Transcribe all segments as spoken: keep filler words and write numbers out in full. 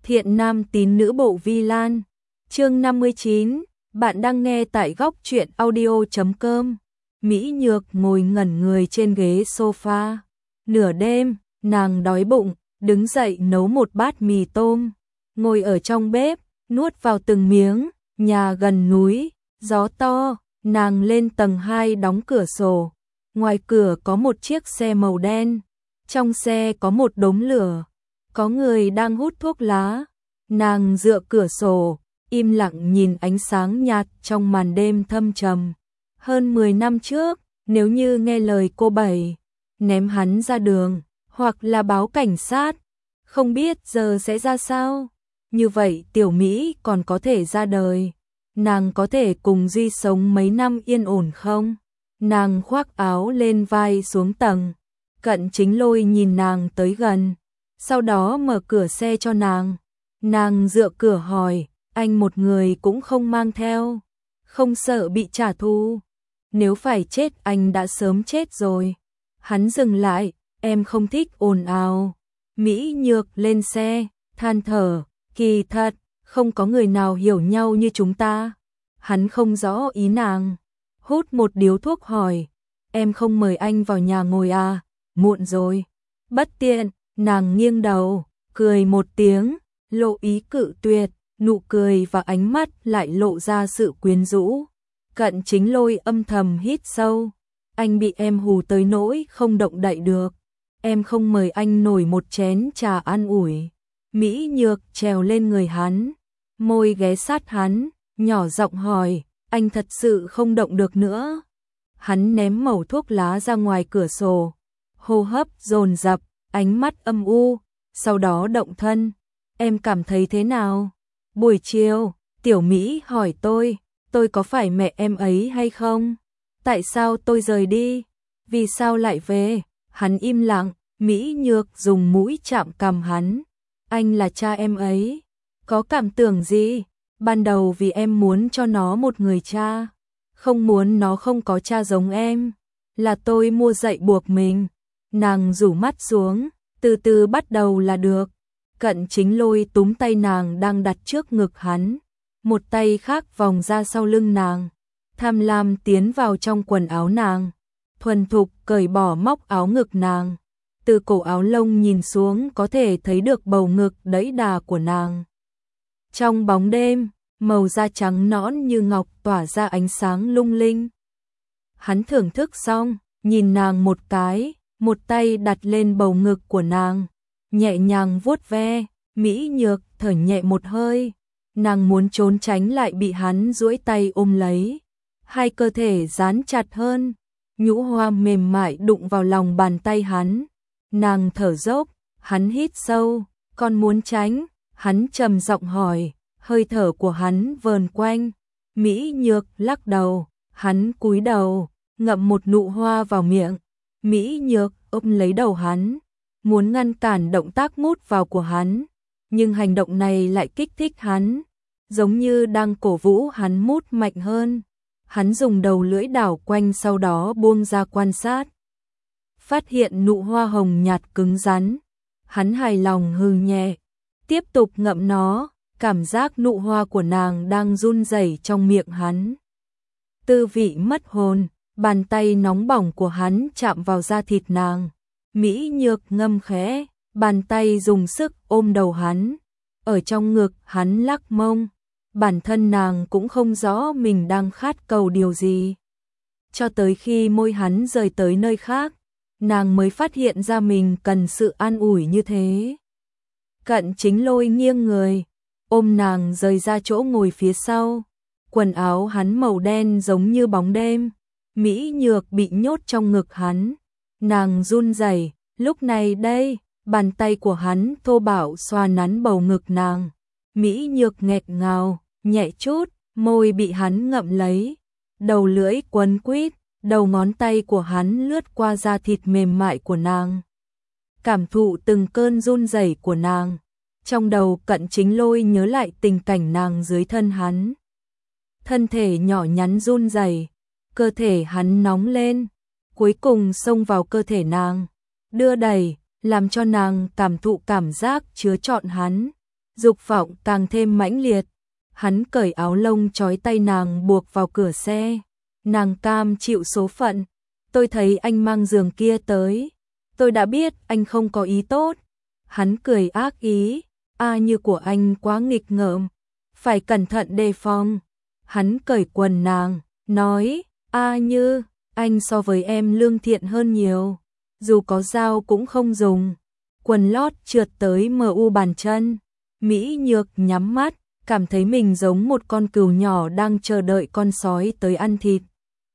Thiện nam tín nữ bộ Vi Lan. Chương năm mươi chín, bạn đang nghe tại góc truyện audio chấm com. Mỹ Nhược ngồi ngẩn người trên ghế sofa. Nửa đêm, nàng đói bụng, đứng dậy nấu một bát mì tôm. Ngồi ở trong bếp, nuốt vào từng miếng, nhà gần núi, gió to, nàng lên tầng hai đóng cửa sổ. Ngoài cửa có một chiếc xe màu đen, trong xe có một đống lửa, có người đang hút thuốc lá. Nàng dựa cửa sổ, im lặng nhìn ánh sáng nhạt trong màn đêm thâm trầm. Hơn mười năm trước, nếu như nghe lời cô Bảy, ném hắn ra đường, hoặc là báo cảnh sát, không biết giờ sẽ ra sao. Như vậy Tiểu Mỹ còn có thể ra đời, nàng có thể cùng Duy sống mấy năm yên ổn không? Nàng khoác áo lên vai xuống tầng, Cận Chính Lôi nhìn nàng tới gần, sau đó mở cửa xe cho nàng. Nàng dựa cửa hỏi, anh một người cũng không mang theo, không sợ bị trả thù? Nếu phải chết anh đã sớm chết rồi. Hắn dừng lại, em không thích ồn ào. Mỹ Nhược lên xe, than thở, kỳ thật, không có người nào hiểu nhau như chúng ta. Hắn không rõ ý nàng, hút một điếu thuốc hỏi, em không mời anh vào nhà ngồi à, muộn rồi. Bất tiện, nàng nghiêng đầu, cười một tiếng, lộ ý cự tuyệt, nụ cười và ánh mắt lại lộ ra sự quyến rũ. Cận Chính Lôi âm thầm hít sâu, anh bị em hù tới nỗi không động đậy được, em không mời anh nổi một chén trà an ủi. Mỹ Nhược trèo lên người hắn, môi ghé sát hắn, nhỏ giọng hỏi, anh thật sự không động được nữa? Hắn ném mẩu thuốc lá ra ngoài cửa sổ, hô hấp dồn dập, ánh mắt âm u, sau đó động thân. Em cảm thấy thế nào? Buổi chiều, Tiểu Mỹ hỏi tôi, tôi có phải mẹ em ấy hay không? Tại sao tôi rời đi? Vì sao lại về? Hắn im lặng, Mỹ Nhược dùng mũi chạm cằm hắn. Anh là cha em ấy. Có cảm tưởng gì? Ban đầu vì em muốn cho nó một người cha, không muốn nó không có cha giống em. Là tôi mua dạy buộc mình. Nàng rủ mắt xuống, từ từ bắt đầu là được. Cận Chính Lôi túm tay nàng đang đặt trước ngực hắn, một tay khác vòng ra sau lưng nàng, tham lam tiến vào trong quần áo nàng, thuần thục cởi bỏ móc áo ngực nàng. Từ cổ áo lông nhìn xuống có thể thấy được bầu ngực đẫy đà của nàng. Trong bóng đêm, màu da trắng nõn như ngọc tỏa ra ánh sáng lung linh. Hắn thưởng thức xong, nhìn nàng một cái, một tay đặt lên bầu ngực của nàng, nhẹ nhàng vuốt ve. Mỹ Nhược thở nhẹ một hơi, nàng muốn trốn tránh lại bị hắn duỗi tay ôm lấy. Hai cơ thể dán chặt hơn, nhũ hoa mềm mại đụng vào lòng bàn tay hắn. Nàng thở dốc, hắn hít sâu, còn muốn tránh? Hắn trầm giọng hỏi, hơi thở của hắn vờn quanh. Mỹ Nhược lắc đầu, hắn cúi đầu, ngậm một nụ hoa vào miệng. Mỹ Nhược ôm lấy đầu hắn, muốn ngăn cản động tác mút vào của hắn, nhưng hành động này lại kích thích hắn, giống như đang cổ vũ hắn mút mạnh hơn. Hắn dùng đầu lưỡi đảo quanh, sau đó buông ra quan sát. Phát hiện nụ hoa hồng nhạt cứng rắn, hắn hài lòng hừ nhẹ, tiếp tục ngậm nó, cảm giác nụ hoa của nàng đang run rẩy trong miệng hắn. Tư vị mất hồn, bàn tay nóng bỏng của hắn chạm vào da thịt nàng. Mỹ Nhược ngâm khẽ, bàn tay dùng sức ôm đầu hắn, ở trong ngực hắn lắc mông. Bản thân nàng cũng không rõ mình đang khát cầu điều gì. Cho tới khi môi hắn rời tới nơi khác, nàng mới phát hiện ra mình cần sự an ủi như thế. Cận Chính Lôi nghiêng người, ôm nàng rời ra chỗ ngồi phía sau. Quần áo hắn màu đen giống như bóng đêm. Mỹ Nhược bị nhốt trong ngực hắn, nàng run rẩy. Lúc này đây, bàn tay của hắn thô bạo xoa nắn bầu ngực nàng. Mỹ Nhược nghẹt ngào, nhẹ chút, môi bị hắn ngậm lấy, đầu lưỡi quấn quýt, đầu ngón tay của hắn lướt qua da thịt mềm mại của nàng, cảm thụ từng cơn run rẩy của nàng. Trong đầu Cận Chính Lôi nhớ lại tình cảnh nàng dưới thân hắn, thân thể nhỏ nhắn run rẩy, cơ thể hắn nóng lên, cuối cùng xông vào cơ thể nàng, đưa đẩy, làm cho nàng cảm thụ cảm giác chứa trọn hắn. dục vọng càng thêm mãnh liệt. Hắn cởi áo lông trói tay nàng buộc vào cửa xe. Nàng cam chịu số phận. Tôi thấy anh mang giường kia tới. Tôi đã biết anh không có ý tốt. Hắn cười ác ý. A Như của anh quá nghịch ngợm. Phải cẩn thận đề phòng. Hắn cởi quần nàng, nói, A Như, anh so với em lương thiện hơn nhiều. Dù có dao cũng không dùng. Quần lót trượt tới mờ u bàn chân. Mỹ Nhược nhắm mắt, cảm thấy mình giống một con cừu nhỏ đang chờ đợi con sói tới ăn thịt.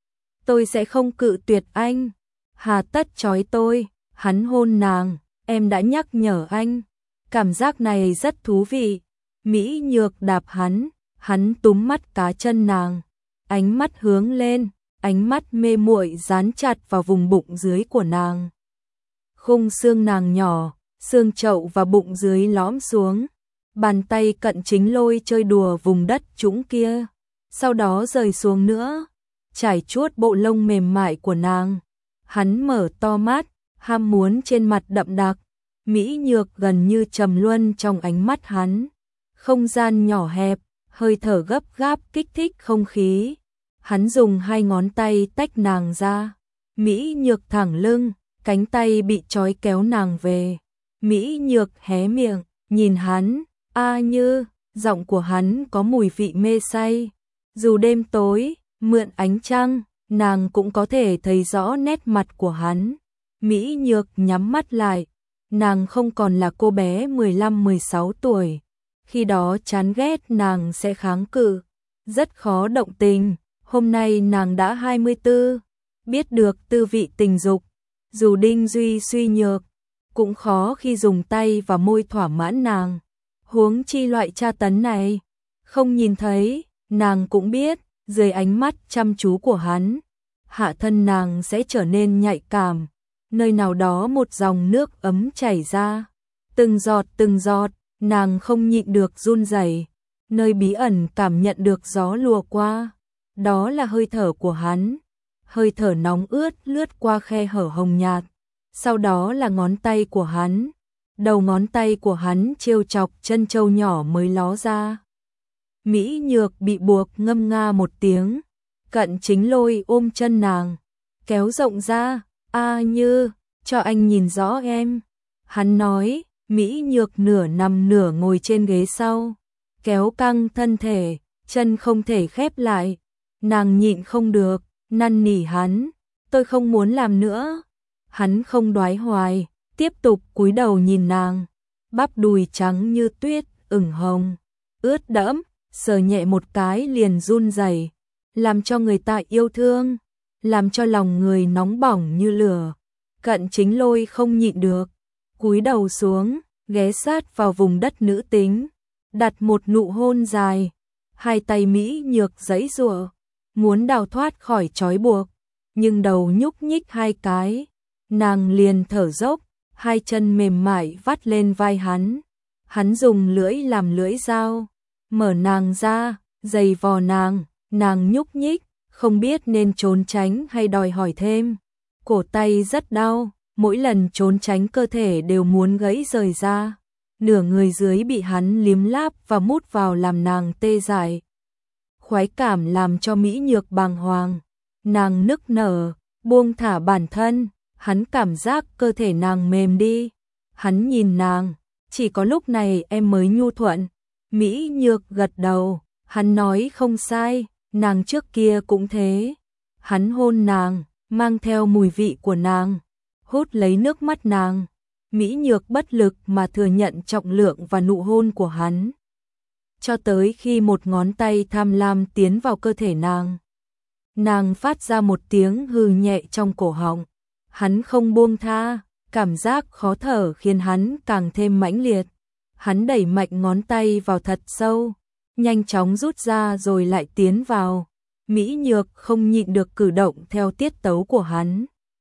Tôi sẽ không cự tuyệt anh. Hà tất trói tôi. Hắn hôn nàng, em đã nhắc nhở anh. Cảm giác này rất thú vị. Mỹ Nhược đạp hắn, hắn túm mắt cá chân nàng. Ánh mắt hướng lên, ánh mắt mê muội dán chặt vào vùng bụng dưới của nàng. Khung xương nàng nhỏ, xương chậu và bụng dưới lõm xuống. Bàn tay cận chính lôi chơi đùa vùng đất trũng kia. Sau đó rời xuống nữa, trải chuốt bộ lông mềm mại của nàng. Hắn mở to mắt, ham muốn trên mặt đậm đặc. Mỹ Nhược gần như trầm luân trong ánh mắt hắn. Không gian nhỏ hẹp, hơi thở gấp gáp kích thích không khí. Hắn dùng hai ngón tay tách nàng ra. Mỹ Nhược thẳng lưng, cánh tay bị trói kéo nàng về. Mỹ Nhược hé miệng, nhìn hắn, A Như, giọng của hắn có mùi vị mê say. Dù đêm tối, mượn ánh trăng, nàng cũng có thể thấy rõ nét mặt của hắn. Mỹ Nhược nhắm mắt lại, nàng không còn là cô bé mười lăm mười sáu tuổi. Khi đó chán ghét nàng sẽ kháng cự, rất khó động tình. Hôm nay nàng đã hai mươi tư, biết được tư vị tình dục. Dù Đinh Duy suy nhược, cũng khó khi dùng tay và môi thỏa mãn nàng. Huống chi loại tra tấn này, không nhìn thấy, nàng cũng biết, dưới ánh mắt chăm chú của hắn, hạ thân nàng sẽ trở nên nhạy cảm. Nơi nào đó một dòng nước ấm chảy ra, từng giọt từng giọt, nàng không nhịn được run rẩy. Nơi bí ẩn cảm nhận được gió lùa qua, đó là hơi thở của hắn. Hơi thở nóng ướt lướt qua khe hở hồng nhạt, sau đó là ngón tay của hắn. Đầu ngón tay của hắn trêu chọc chân trâu nhỏ mới ló ra. Mỹ Nhược bị buộc ngâm nga một tiếng. Cận chính lôi ôm chân nàng, kéo rộng ra. A Như, cho anh nhìn rõ em. Hắn nói. Mỹ Nhược nửa nằm nửa ngồi trên ghế sau, kéo căng thân thể, chân không thể khép lại. Nàng nhịn không được, năn nỉ hắn, tôi không muốn làm nữa. Hắn không đoái hoài, tiếp tục cúi đầu nhìn nàng. Bắp đùi trắng như tuyết, ửng hồng, ướt đẫm, sờ nhẹ một cái liền run rẩy, làm cho người ta yêu thương, làm cho lòng người nóng bỏng như lửa. Cận chính lôi không nhịn được, cúi đầu xuống, ghé sát vào vùng đất nữ tính, đặt một nụ hôn dài. Hai tay Mỹ Nhược giãy giụa, muốn đào thoát khỏi trói buộc, nhưng đầu nhúc nhích hai cái, nàng liền thở dốc, hai chân mềm mại vắt lên vai hắn. Hắn dùng lưỡi làm lưỡi dao, mở nàng ra, giày vò nàng, nàng nhúc nhích, không biết nên trốn tránh hay đòi hỏi thêm. Cổ tay rất đau, mỗi lần trốn tránh cơ thể đều muốn gãy rời ra. Nửa người dưới bị hắn liếm láp và mút vào làm nàng tê dại. Khoái cảm làm cho Mỹ Nhược bàng hoàng. Nàng nức nở, buông thả bản thân, hắn cảm giác cơ thể nàng mềm đi. Hắn nhìn nàng, chỉ có lúc này em mới nhu thuận. Mỹ Nhược gật đầu, hắn nói không sai, nàng trước kia cũng thế. Hắn hôn nàng, mang theo mùi vị của nàng, hút lấy nước mắt nàng. Mỹ Nhược bất lực mà thừa nhận trọng lượng và nụ hôn của hắn. Cho tới khi một ngón tay tham lam tiến vào cơ thể nàng. Nàng phát ra một tiếng hừ nhẹ trong cổ họng. Hắn không buông tha, cảm giác khó thở khiến hắn càng thêm mãnh liệt. Hắn đẩy mạnh ngón tay vào thật sâu, nhanh chóng rút ra rồi lại tiến vào. Mỹ Nhược không nhịn được cử động theo tiết tấu của hắn.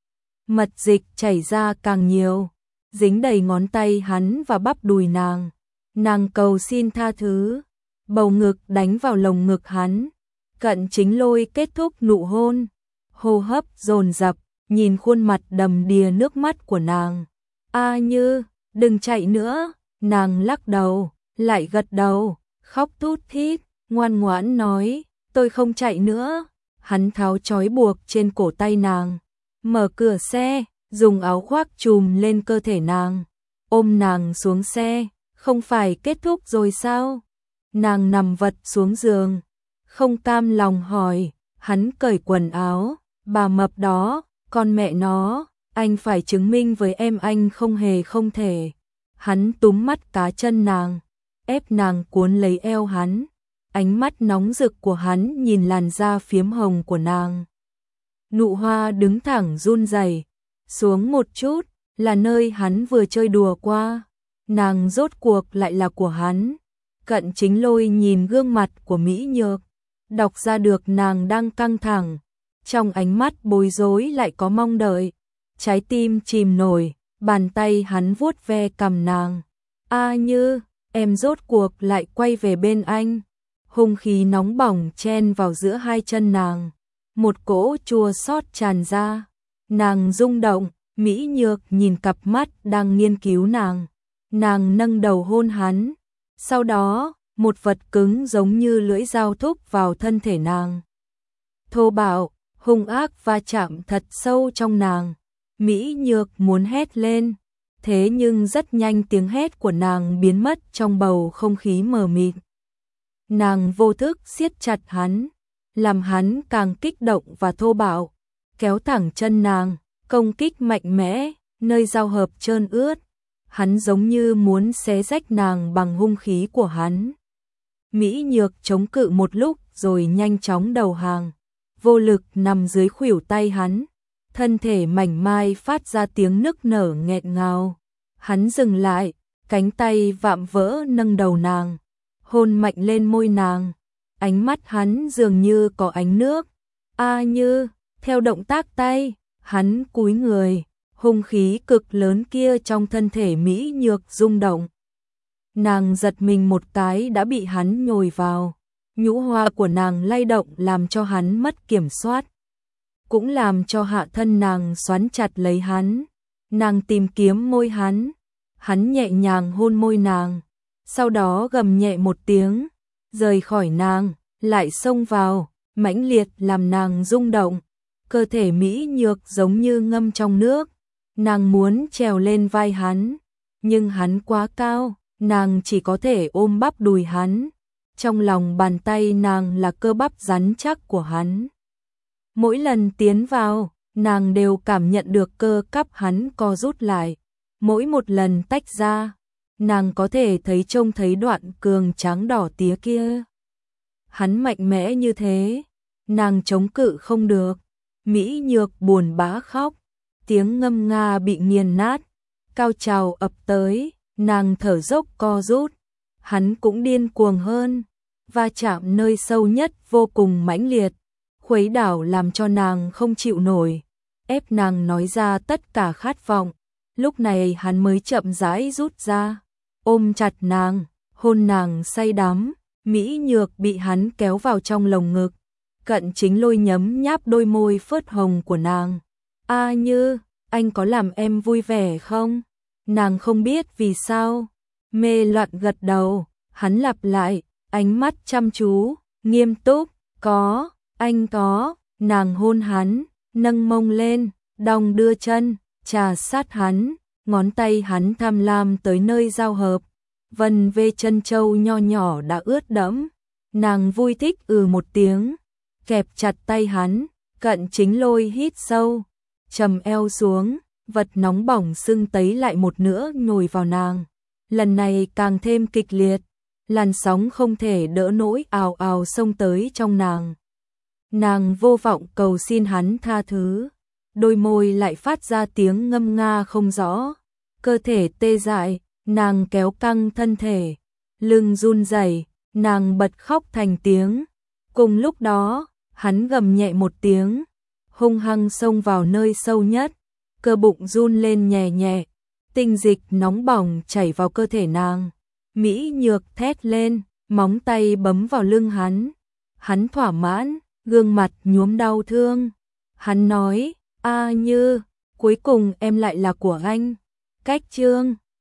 Mật dịch chảy ra càng nhiều, dính đầy ngón tay hắn và bắp đùi nàng. Nàng cầu xin tha thứ, bầu ngực đánh vào lồng ngực hắn. Cận chính lôi kết thúc nụ hôn, hô hấp dồn dập, nhìn khuôn mặt đầm đìa nước mắt của nàng. A Như, đừng chạy nữa. Nàng lắc đầu, lại gật đầu, khóc thút thít, ngoan ngoãn nói, tôi không chạy nữa. Hắn tháo trói buộc trên cổ tay nàng, mở cửa xe, dùng áo khoác trùm lên cơ thể nàng, ôm nàng xuống xe. Không phải kết thúc rồi sao? Nàng nằm vật xuống giường, không cam lòng hỏi. Hắn cởi quần áo, bà mập đó, con mẹ nó, anh phải chứng minh với em anh không hề không thể. Hắn túm mắt cá chân nàng, ép nàng cuốn lấy eo hắn. Ánh mắt nóng rực của hắn nhìn làn da phiếm hồng của nàng. Nụ hoa đứng thẳng run rẩy, xuống một chút là nơi hắn vừa chơi đùa qua. Nàng rốt cuộc lại là của hắn. Cận Chính Lôi nhìn gương mặt của Mỹ Nhược, đọc ra được nàng đang căng thẳng. Trong ánh mắt bối rối lại có mong đợi. Trái tim chìm nổi, bàn tay hắn vuốt ve cằm nàng. A Như, em rốt cuộc lại quay về bên anh. Hung khí nóng bỏng chen vào giữa hai chân nàng. Một cỗ chua xót tràn ra. Nàng rung động, Mỹ Nhược nhìn cặp mắt đang nghiên cứu nàng. Nàng nâng đầu hôn hắn. Sau đó, một vật cứng giống như lưỡi dao thúc vào thân thể nàng. Thô bạo, hung ác va chạm thật sâu trong nàng. Mỹ Nhược muốn hét lên. Thế nhưng rất nhanh tiếng hét của nàng biến mất trong bầu không khí mờ mịt. Nàng vô thức siết chặt hắn, làm hắn càng kích động và thô bạo, kéo thẳng chân nàng, công kích mạnh mẽ, nơi giao hợp trơn ướt. Hắn giống như muốn xé rách nàng bằng hung khí của hắn. Mỹ Nhược chống cự một lúc rồi nhanh chóng đầu hàng, vô lực nằm dưới khuỷu tay hắn, thân thể mảnh mai phát ra tiếng nức nở nghẹn ngào. Hắn dừng lại, cánh tay vạm vỡ nâng đầu nàng, hôn mạnh lên môi nàng. Ánh mắt hắn dường như có ánh nước. A Như, theo động tác tay, hắn cúi người, hung khí cực lớn kia trong thân thể Mỹ Nhược rung động. Nàng giật mình một cái đã bị hắn nhồi vào. Nhũ hoa của nàng lay động làm cho hắn mất kiểm soát, cũng làm cho hạ thân nàng xoắn chặt lấy hắn. Nàng tìm kiếm môi hắn, hắn nhẹ nhàng hôn môi nàng, sau đó gầm nhẹ một tiếng, rời khỏi nàng, lại xông vào, mãnh liệt làm nàng rung động. Cơ thể Mỹ Nhược giống như ngâm trong nước, nàng muốn trèo lên vai hắn, nhưng hắn quá cao, nàng chỉ có thể ôm bắp đùi hắn. Trong lòng bàn tay nàng là cơ bắp rắn chắc của hắn. Mỗi lần tiến vào, nàng đều cảm nhận được cơ bắp hắn co rút lại. Mỗi một lần tách ra, nàng có thể thấy trông thấy đoạn cường trắng đỏ tía kia. Hắn mạnh mẽ như thế, nàng chống cự không được. Mỹ Nhược buồn bã khóc, tiếng ngâm nga bị nghiền nát, cao trào ập tới, nàng thở dốc co rút. Hắn cũng điên cuồng hơn, va chạm nơi sâu nhất vô cùng mãnh liệt, khuấy đảo làm cho nàng không chịu nổi, ép nàng nói ra tất cả khát vọng. Lúc này hắn mới chậm rãi rút ra, ôm chặt nàng, hôn nàng say đắm. Mỹ Nhược bị hắn kéo vào trong lồng ngực, Cận Chính Lôi nhấm nháp đôi môi phớt hồng của nàng. A Như, anh có làm em vui vẻ không? Nàng không biết vì sao, mê loạn gật đầu. Hắn lặp lại, ánh mắt chăm chú, nghiêm túc. Có, anh có. Nàng hôn hắn, nâng mông lên, đong đưa chân, trà sát hắn, ngón tay hắn tham lam tới nơi giao hợp. Vân vê chân châu nho nhỏ đã ướt đẫm. Nàng vui thích ừ một tiếng, kẹp chặt tay hắn. Cận Chính Lôi hít sâu, trầm eo xuống, vật nóng bỏng sưng tấy lại một nữa nhồi vào nàng. Lần này càng thêm kịch liệt, làn sóng không thể đỡ nổi ào ào xông tới trong nàng. Nàng vô vọng cầu xin hắn tha thứ, đôi môi lại phát ra tiếng ngâm nga không rõ. Cơ thể tê dại, nàng kéo căng thân thể, lưng run rẩy, nàng bật khóc thành tiếng. Cùng lúc đó, hắn gầm nhẹ một tiếng, hung hăng xông vào nơi sâu nhất, cơ bụng run lên nhẹ nhẹ, tinh dịch nóng bỏng chảy vào cơ thể nàng. Mỹ Nhược thét lên, móng tay bấm vào lưng hắn. Hắn thỏa mãn, gương mặt nhuốm đau thương. Hắn nói, A Như, cuối cùng em lại là của anh. Cách chương